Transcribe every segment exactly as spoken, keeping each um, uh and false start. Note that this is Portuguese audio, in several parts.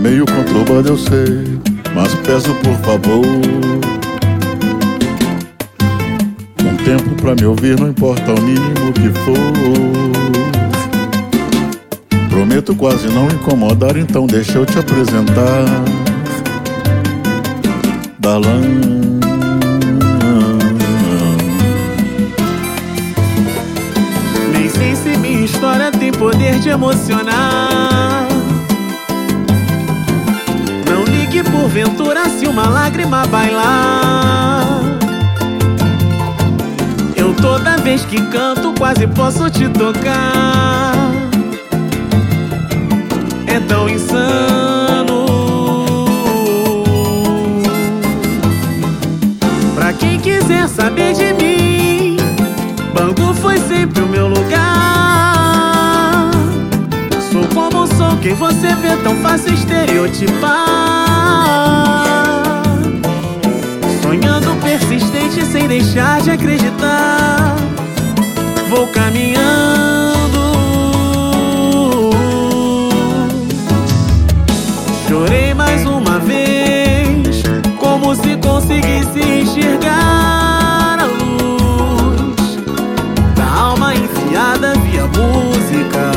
meio conturbado, eu sei, mas peço por favor um tempo pra me ouvir, não importa o mínimo que for. Prometo quase não incomodar, então deixa eu te apresentar Darlan. Nem sei se minha história tem poder de emocionar. Não ligue porventura se uma lágrima bailar. Eu toda vez que canto quase posso te tocar. É tão insano. Pra quem quiser saber de mim, Bangu foi sempre o meu lugar. Sou como sou, quem você vê tão fácil estereotipar. Sonhando persistente sem deixar de acreditar. Vou caminhando. Chorei mais uma vez, como se conseguisse enxergar a luz da alma enfiada via música.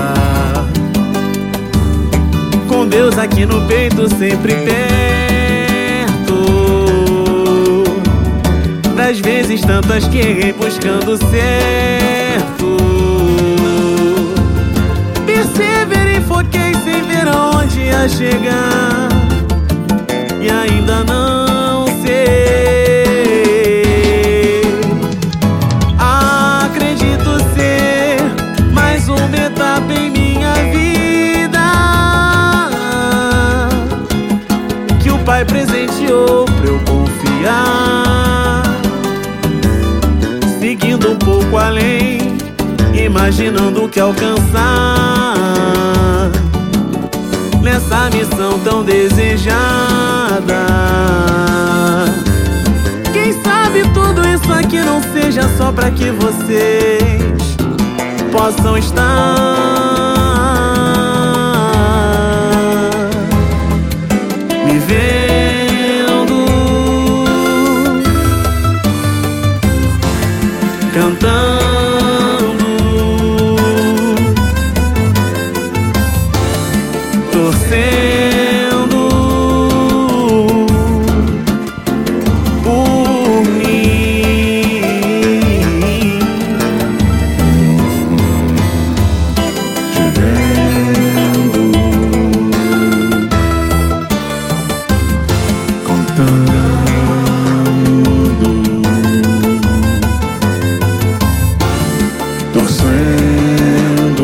Com Deus aqui no peito, sempre perto. Das vezes tantas que errei buscando certo. Perseverei, foquei sem ver aonde ia chegar. E ainda não sei. Acredito ser mais uma etapa em minha vida que o Pai presenteou pra eu confiar. Seguindo um pouco além, imaginando o que alcançar nessa missão tão desejada. Quem sabe tudo isso aqui não seja só pra que vocês possam estar me vendo cantando. Torcendo por mim, te vendo, contando, torcendo.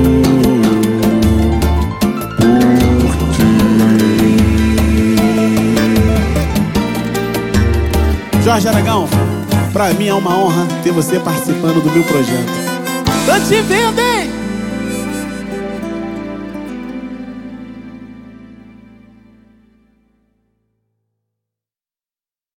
Jorge Aragão, pra mim é uma honra ter você participando do meu projeto. Tô te vendo, hein?